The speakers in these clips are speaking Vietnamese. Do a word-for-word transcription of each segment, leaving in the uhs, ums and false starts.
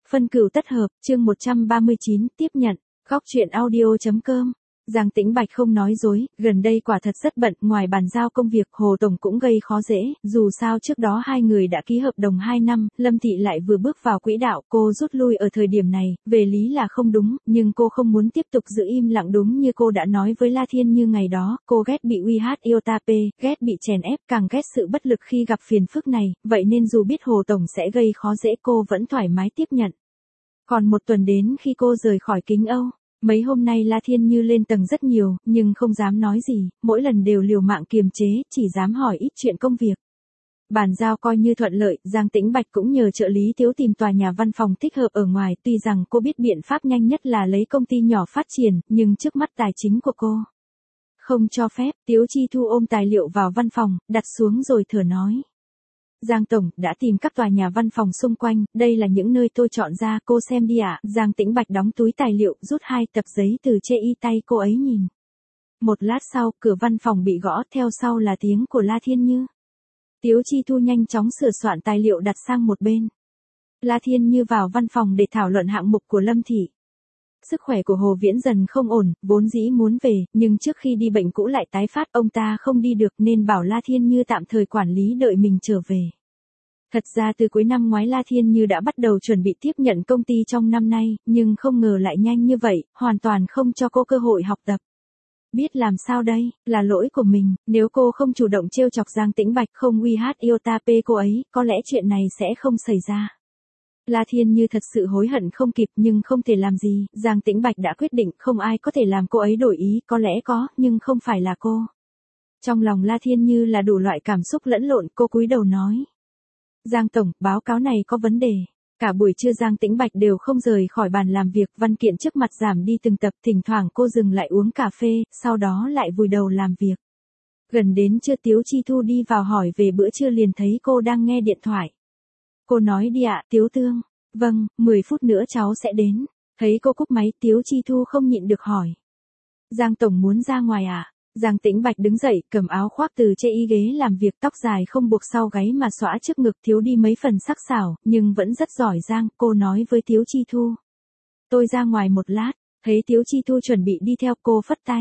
Phân cửu tất hợp, chương một trăm ba mươi chín, tiếp nhận, góc truyện audio chấm com. Giang Tĩnh Bạch không nói dối, gần đây quả thật rất bận, ngoài bàn giao công việc, Hồ Tổng cũng gây khó dễ, dù sao trước đó hai người đã ký hợp đồng hai năm, Lâm Thị lại vừa bước vào quỹ đạo, cô rút lui ở thời điểm này, về lý là không đúng, nhưng cô không muốn tiếp tục giữ im lặng đúng như cô đã nói với La Thiên Như ngày đó, cô ghét bị uy hát Iotap, ghét bị chèn ép, càng ghét sự bất lực khi gặp phiền phức này, vậy nên dù biết Hồ Tổng sẽ gây khó dễ cô vẫn thoải mái tiếp nhận. Còn một tuần đến khi cô rời khỏi Kính Âu. Mấy hôm nay La Thiên Như lên tầng rất nhiều, nhưng không dám nói gì, mỗi lần đều liều mạng kiềm chế, chỉ dám hỏi ít chuyện công việc. Bàn giao coi như thuận lợi, Giang Tĩnh Bạch cũng nhờ trợ lý Tiếu tìm tòa nhà văn phòng thích hợp ở ngoài, tuy rằng cô biết biện pháp nhanh nhất là lấy công ty nhỏ phát triển, nhưng trước mắt tài chính của cô không cho phép. Tiếu Chi Thu ôm tài liệu vào văn phòng, đặt xuống rồi thở nói. Giang Tổng, đã tìm các tòa nhà văn phòng xung quanh, đây là những nơi tôi chọn ra, cô xem đi ạ. À. Giang Tĩnh Bạch đóng túi tài liệu, rút hai tập giấy từ chê y tay cô ấy nhìn. Một lát sau, cửa văn phòng bị gõ, theo sau là tiếng của La Thiên Như. Tiếu Chi Thu nhanh chóng sửa soạn tài liệu đặt sang một bên. La Thiên Như vào văn phòng để thảo luận hạng mục của Lâm Thị. Sức khỏe của Hồ Viễn dần không ổn, vốn dĩ muốn về, nhưng trước khi đi bệnh cũ lại tái phát, ông ta không đi được nên bảo La Thiên Như tạm thời quản lý đợi mình trở về. Thật ra từ cuối năm ngoái La Thiên Như đã bắt đầu chuẩn bị tiếp nhận công ty trong năm nay, nhưng không ngờ lại nhanh như vậy, hoàn toàn không cho cô cơ hội học tập. Biết làm sao đây, là lỗi của mình, nếu cô không chủ động trêu chọc Giang Tĩnh Bạch, không uy hát Iotap cô ấy, có lẽ chuyện này sẽ không xảy ra. La Thiên Như thật sự hối hận không kịp nhưng không thể làm gì, Giang Tĩnh Bạch đã quyết định, không ai có thể làm cô ấy đổi ý, có lẽ có, nhưng không phải là cô. Trong lòng La Thiên Như là đủ loại cảm xúc lẫn lộn, cô cúi đầu nói. Giang Tổng, báo cáo này có vấn đề. Cả buổi trưa Giang Tĩnh Bạch đều không rời khỏi bàn làm việc, văn kiện trước mặt giảm đi từng tập, thỉnh thoảng cô dừng lại uống cà phê, sau đó lại vùi đầu làm việc. Gần đến trưa Tiếu Chi Thu đi vào hỏi về bữa trưa liền thấy cô đang nghe điện thoại. Cô nói đi ạ, Tiếu Tương. Vâng, mười phút nữa cháu sẽ đến. Thấy cô cúp máy, Tiếu Chi Thu không nhịn được hỏi. Giang Tổng muốn ra ngoài à? Giang Tĩnh Bạch đứng dậy, cầm áo khoác từ chê y ghế làm việc, tóc dài không buộc sau gáy mà xõa trước ngực, thiếu đi mấy phần sắc sảo, nhưng vẫn rất giỏi giang, cô nói với Tiếu Chi Thu. Tôi ra ngoài một lát, thấy Tiếu Chi Thu chuẩn bị đi theo, cô phất tay.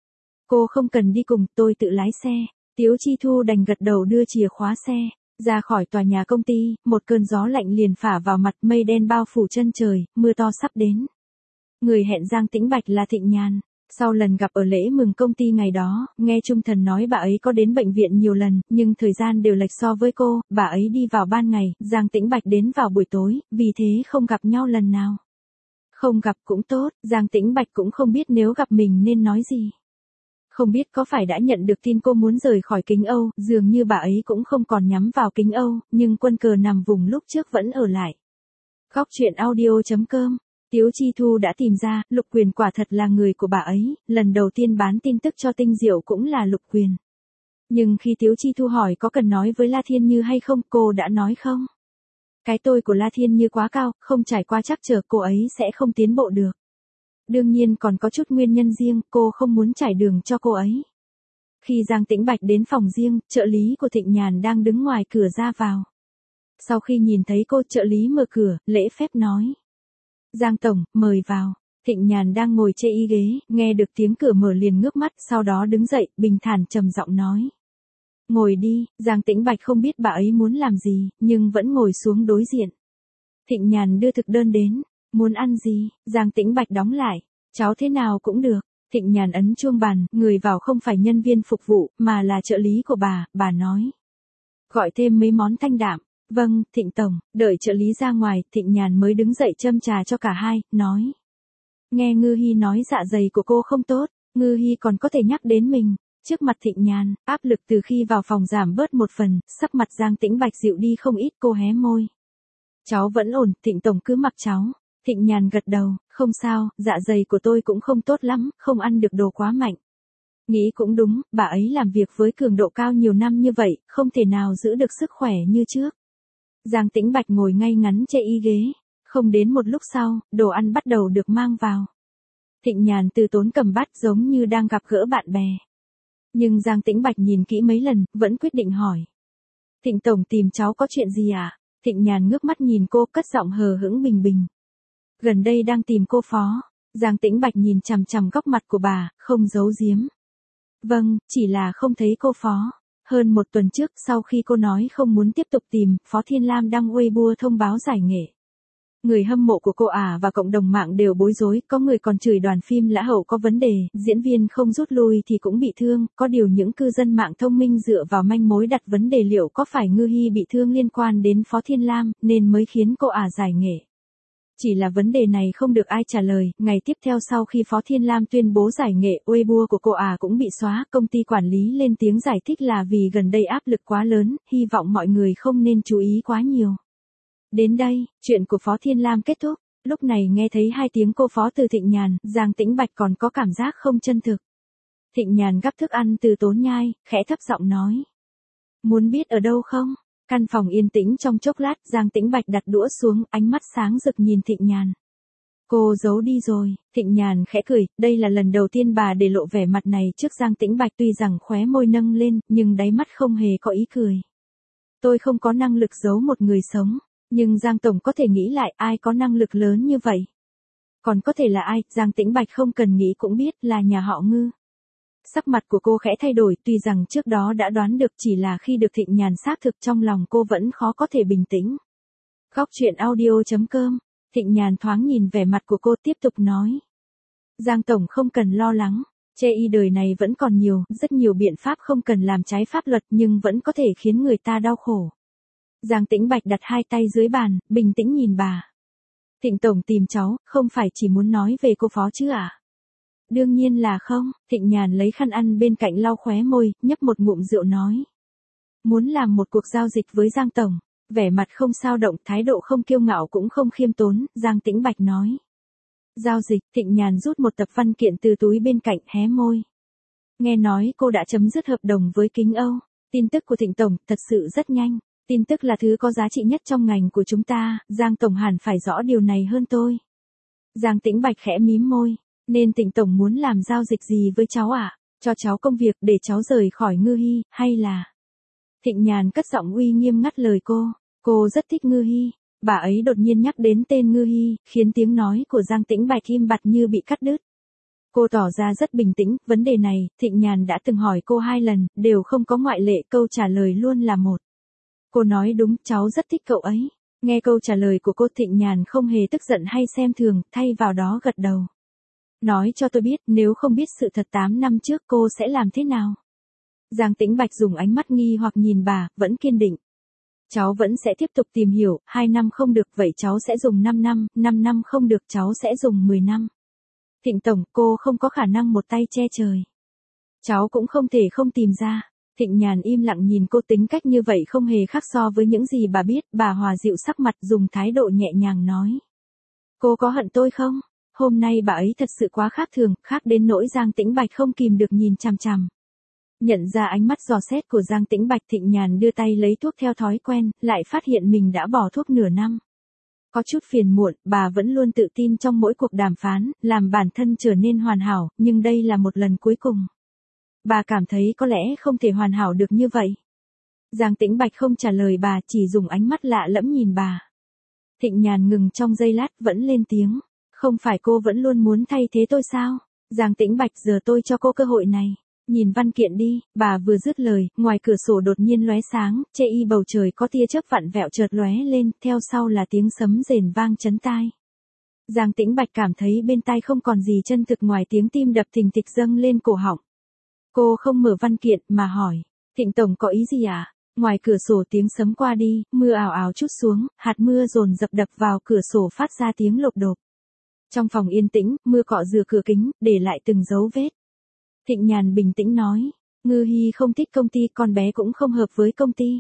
Cô không cần đi cùng, tôi tự lái xe. Tiếu Chi Thu đành gật đầu đưa chìa khóa xe. Ra khỏi tòa nhà công ty, một cơn gió lạnh liền phả vào mặt, mây đen bao phủ chân trời, mưa to sắp đến. Người hẹn Giang Tĩnh Bạch là Thịnh Nhàn. Sau lần gặp ở lễ mừng công ty ngày đó, nghe Trung Thần nói bà ấy có đến bệnh viện nhiều lần, nhưng thời gian đều lệch so với cô, bà ấy đi vào ban ngày, Giang Tĩnh Bạch đến vào buổi tối, vì thế không gặp nhau lần nào. Không gặp cũng tốt, Giang Tĩnh Bạch cũng không biết nếu gặp mình nên nói gì. Không biết có phải đã nhận được tin cô muốn rời khỏi Kính Âu, dường như bà ấy cũng không còn nhắm vào Kính Âu, nhưng quân cờ nằm vùng lúc trước vẫn ở lại. Góc truyện audio chấm com. Tiếu Chi Thu đã tìm ra, Lục Quyền quả thật là người của bà ấy, lần đầu tiên bán tin tức cho Tinh Diệu cũng là Lục Quyền. Nhưng khi Tiếu Chi Thu hỏi có cần nói với La Thiên Như hay không, cô đã nói không. Cái tôi của La Thiên Như quá cao, không trải qua trắc trở cô ấy sẽ không tiến bộ được. Đương nhiên còn có chút nguyên nhân riêng, cô không muốn trải đường cho cô ấy. Khi Giang Tĩnh Bạch đến phòng riêng, trợ lý của Thịnh Nhàn đang đứng ngoài cửa ra vào. Sau khi nhìn thấy cô, trợ lý mở cửa, lễ phép nói. Giang Tổng, mời vào. Thịnh Nhàn đang ngồi chê y ghế, nghe được tiếng cửa mở liền ngước mắt, sau đó đứng dậy, bình thản trầm giọng nói. Ngồi đi, Giang Tĩnh Bạch không biết bà ấy muốn làm gì, nhưng vẫn ngồi xuống đối diện. Thịnh Nhàn đưa thực đơn đến. Muốn ăn gì? Giang Tĩnh Bạch đóng lại. Cháu thế nào cũng được. Thịnh Nhàn ấn chuông bàn, người vào không phải nhân viên phục vụ, mà là trợ lý của bà, bà nói. Gọi thêm mấy món thanh đạm. Vâng, Thịnh Tổng, đợi trợ lý ra ngoài, Thịnh Nhàn mới đứng dậy châm trà cho cả hai, nói. Nghe Ngư Hy nói dạ dày của cô không tốt, Ngư Hy còn có thể nhắc đến mình. Trước mặt Thịnh Nhàn, áp lực từ khi vào phòng giảm bớt một phần, sắc mặt Giang Tĩnh Bạch dịu đi không ít, cô hé môi. Cháu vẫn ổn, Thịnh Tổng cứ mặc cháu. Thịnh Nhàn gật đầu, không sao, dạ dày của tôi cũng không tốt lắm, không ăn được đồ quá mạnh. Nghĩ cũng đúng, bà ấy làm việc với cường độ cao nhiều năm như vậy, không thể nào giữ được sức khỏe như trước. Giang Tĩnh Bạch ngồi ngay ngắn chê y ghế, không đến một lúc sau, đồ ăn bắt đầu được mang vào. Thịnh Nhàn từ tốn cầm bát giống như đang gặp gỡ bạn bè. Nhưng Giang Tĩnh Bạch nhìn kỹ mấy lần, vẫn quyết định hỏi. Thịnh Tổng tìm cháu có chuyện gì à? Thịnh Nhàn ngước mắt nhìn cô, cất giọng hờ hững bình bình. Gần đây đang tìm cô Phó. Giang Tĩnh Bạch nhìn chằm chằm góc mặt của bà, không giấu giếm. Vâng, chỉ là không thấy cô Phó. Hơn một tuần trước, sau khi cô nói không muốn tiếp tục tìm, Phó Thiên Lam đăng Weibo thông báo giải nghệ. Người hâm mộ của cô ả và cộng đồng mạng đều bối rối, có người còn chửi đoàn phim Lã Hậu có vấn đề, diễn viên không rút lui thì cũng bị thương, có điều những cư dân mạng thông minh dựa vào manh mối đặt vấn đề liệu có phải Ngư Hi bị thương liên quan đến Phó Thiên Lam, nên mới khiến cô ả giải nghệ. Chỉ là vấn đề này không được ai trả lời, ngày tiếp theo sau khi Phó Thiên Lam tuyên bố giải nghệ, Weibo của cô ả cũng bị xóa, công ty quản lý lên tiếng giải thích là vì gần đây áp lực quá lớn, hy vọng mọi người không nên chú ý quá nhiều. Đến đây, chuyện của Phó Thiên Lam kết thúc, lúc này nghe thấy hai tiếng cô Phó từ Thịnh Nhàn, Giang Tĩnh Bạch còn có cảm giác không chân thực. Thịnh Nhàn gắp thức ăn từ Tốn Nhai, khẽ thấp giọng nói. Muốn biết ở đâu không? Căn phòng yên tĩnh trong chốc lát, Giang Tĩnh Bạch đặt đũa xuống, ánh mắt sáng rực nhìn Thịnh Nhàn. Cô giấu đi rồi, Thịnh Nhàn khẽ cười, đây là lần đầu tiên bà để lộ vẻ mặt này trước Giang Tĩnh Bạch, tuy rằng khóe môi nâng lên, nhưng đáy mắt không hề có ý cười. Tôi không có năng lực giấu một người sống, nhưng Giang Tổng có thể nghĩ lại ai có năng lực lớn như vậy. Còn có thể là ai, Giang Tĩnh Bạch không cần nghĩ cũng biết là nhà họ Ngư. Sắc mặt của cô khẽ thay đổi, tuy rằng trước đó đã đoán được, chỉ là khi được Thịnh Nhàn xác thực trong lòng cô vẫn khó có thể bình tĩnh. Góc truyện audio chấm com, Thịnh Nhàn thoáng nhìn vẻ mặt của cô tiếp tục nói. Giang Tổng không cần lo lắng, chê y đời này vẫn còn nhiều, rất nhiều biện pháp không cần làm trái pháp luật nhưng vẫn có thể khiến người ta đau khổ. Giang Tĩnh Bạch đặt hai tay dưới bàn, bình tĩnh nhìn bà. Thịnh Tổng tìm cháu, không phải chỉ muốn nói về cô Phó chứ à? Đương nhiên là không, Thịnh Nhàn lấy khăn ăn bên cạnh lau khóe môi, nhấp một ngụm rượu nói. Muốn làm một cuộc giao dịch với Giang Tổng, vẻ mặt không sao động, thái độ không kiêu ngạo cũng không khiêm tốn, Giang Tĩnh Bạch nói. Giao dịch, Thịnh Nhàn rút một tập văn kiện từ túi bên cạnh, hé môi. Nghe nói cô đã chấm dứt hợp đồng với Kính Âu, tin tức của Thịnh Tổng thật sự rất nhanh. Tin tức là thứ có giá trị nhất trong ngành của chúng ta, Giang Tổng hẳn phải rõ điều này hơn tôi. Giang Tĩnh Bạch khẽ mím môi, nên Thịnh Tổng muốn làm giao dịch gì với cháu à? Cho cháu công việc để cháu rời khỏi Ngư Hi, hay là... Thịnh Nhàn cất giọng uy nghiêm ngắt lời cô, cô rất thích Ngư Hi. Bà ấy đột nhiên nhắc đến tên Ngư Hi, khiến tiếng nói của Giang Tĩnh Bạch im bặt như bị cắt đứt. Cô tỏ ra rất bình tĩnh, vấn đề này, Thịnh Nhàn đã từng hỏi cô hai lần, đều không có ngoại lệ, câu trả lời luôn là một. Cô nói đúng, cháu rất thích cậu ấy. Nghe câu trả lời của cô, Thịnh Nhàn không hề tức giận hay xem thường, thay vào đó gật đầu. Nói cho tôi biết, nếu không biết sự thật tám năm trước cô sẽ làm thế nào? Giang Tĩnh Bạch dùng ánh mắt nghi hoặc nhìn bà, vẫn kiên định. Cháu vẫn sẽ tiếp tục tìm hiểu, hai năm không được vậy cháu sẽ dùng năm năm, năm năm không được cháu sẽ dùng mười năm. Thịnh Tổng, cô không có khả năng một tay che trời. Cháu cũng không thể không tìm ra. Thịnh Nhàn im lặng nhìn cô, tính cách như vậy không hề khác so với những gì bà biết, bà hòa dịu sắc mặt dùng thái độ nhẹ nhàng nói. Cô có hận tôi không? Hôm nay bà ấy thật sự quá khác thường, khác đến nỗi Giang Tĩnh Bạch không kìm được nhìn chằm chằm. Nhận ra ánh mắt dò xét của Giang Tĩnh Bạch, Thịnh Nhàn đưa tay lấy thuốc theo thói quen, lại phát hiện mình đã bỏ thuốc nửa năm. Có chút phiền muộn, bà vẫn luôn tự tin trong mỗi cuộc đàm phán, làm bản thân trở nên hoàn hảo, nhưng đây là một lần cuối cùng. Bà cảm thấy có lẽ không thể hoàn hảo được như vậy. Giang Tĩnh Bạch không trả lời bà, chỉ dùng ánh mắt lạ lẫm nhìn bà. Thịnh Nhàn ngừng trong giây lát, vẫn lên tiếng. Không phải cô vẫn luôn muốn thay thế tôi sao? Giang Tĩnh Bạch, giờ tôi cho cô cơ hội này. Nhìn văn kiện đi, bà vừa dứt lời, ngoài cửa sổ đột nhiên lóe sáng, chê y bầu trời có tia chớp vặn vẹo chợt lóe lên, theo sau là tiếng sấm rền vang chấn tai. Giang Tĩnh Bạch cảm thấy bên tai không còn gì chân thực ngoài tiếng tim đập thình thịch dâng lên cổ họng. Cô không mở văn kiện mà hỏi, Thịnh Tổng có ý gì à? Ngoài cửa sổ tiếng sấm qua đi, mưa ảo ảo trút xuống, hạt mưa dồn dập đập vào cửa sổ phát ra tiếng lộp độp. Trong phòng yên tĩnh, mưa cọ rửa cửa kính, để lại từng dấu vết. Thịnh Nhàn bình tĩnh nói, Ngư Hi không thích công ty, con bé cũng không hợp với công ty.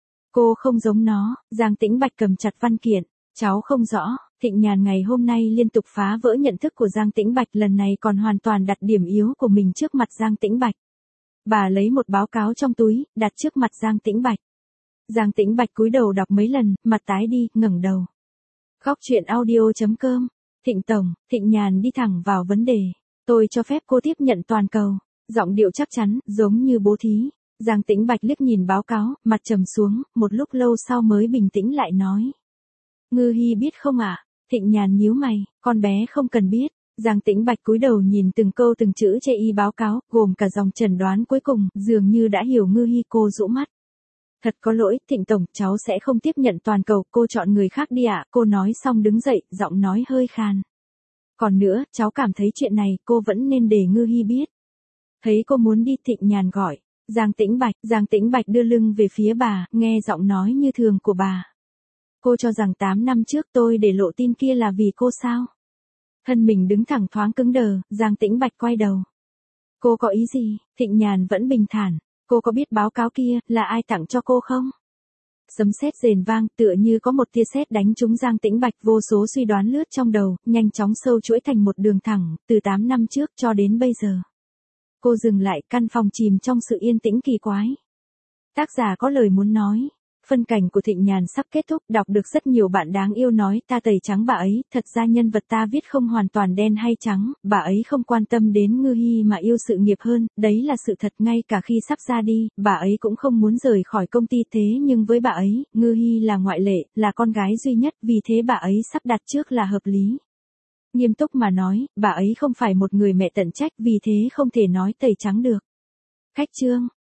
Cô không giống nó. Giang Tĩnh Bạch cầm chặt văn kiện, cháu không rõ. Thịnh Nhàn ngày hôm nay liên tục phá vỡ nhận thức của Giang Tĩnh Bạch, lần này còn hoàn toàn đặt điểm yếu của mình trước mặt Giang Tĩnh Bạch. Bà lấy một báo cáo trong túi, đặt trước mặt Giang Tĩnh Bạch. Giang Tĩnh Bạch cúi đầu đọc mấy lần, mặt tái đi, ngẩng đầu. Góc truyện audio chấm com, Thịnh Tổng, Thịnh Nhàn đi thẳng vào vấn đề. Tôi cho phép cô tiếp nhận toàn cầu. Giọng điệu chắc chắn, giống như bố thí. Giang Tĩnh Bạch liếc nhìn báo cáo, mặt trầm xuống, một lúc lâu sau mới bình tĩnh lại nói. Ngư Hi biết không ạ? À? Thịnh Nhàn nhíu mày, con bé không cần biết. Giang Tĩnh Bạch cúi đầu nhìn từng câu từng chữ chê y báo cáo, gồm cả dòng chẩn đoán cuối cùng, dường như đã hiểu Ngư Hi. Cô rũ mắt. Thật có lỗi, Thịnh Tổng, cháu sẽ không tiếp nhận toàn cầu, cô chọn người khác đi ạ. À? Cô nói xong đứng dậy, giọng nói hơi khàn. Còn nữa, cháu cảm thấy chuyện này, cô vẫn nên để Ngư Hi biết. Thấy cô muốn đi, Thịnh Nhàn gọi. Giang Tĩnh Bạch, Giang Tĩnh Bạch đưa lưng về phía bà, nghe giọng nói như thường của bà. Cô cho rằng tám năm trước tôi để lộ tin kia là vì cô sao? Thân mình đứng thẳng thoáng cứng đờ, Giang Tĩnh Bạch quay đầu. Cô có ý gì? Thịnh Nhàn vẫn bình thản. Cô có biết báo cáo kia, là ai tặng cho cô không? Sấm sét rền vang, tựa như có một tia sét đánh trúng Giang Tĩnh Bạch, vô số suy đoán lướt trong đầu, nhanh chóng sâu chuỗi thành một đường thẳng, từ tám năm trước cho đến bây giờ. Cô dừng lại, căn phòng chìm trong sự yên tĩnh kỳ quái. Tác giả có lời muốn nói. Phân cảnh của Thịnh Nhàn sắp kết thúc, đọc được rất nhiều bạn đáng yêu nói ta tẩy trắng bà ấy, thật ra nhân vật ta viết không hoàn toàn đen hay trắng, bà ấy không quan tâm đến Ngư Hi mà yêu sự nghiệp hơn, đấy là sự thật. Ngay cả khi sắp ra đi, bà ấy cũng không muốn rời khỏi công ty, thế nhưng với bà ấy, Ngư Hi là ngoại lệ, là con gái duy nhất, vì thế bà ấy sắp đặt trước là hợp lý. Nghiêm túc mà nói, bà ấy không phải một người mẹ tận trách, vì thế không thể nói tẩy trắng được. Khách chương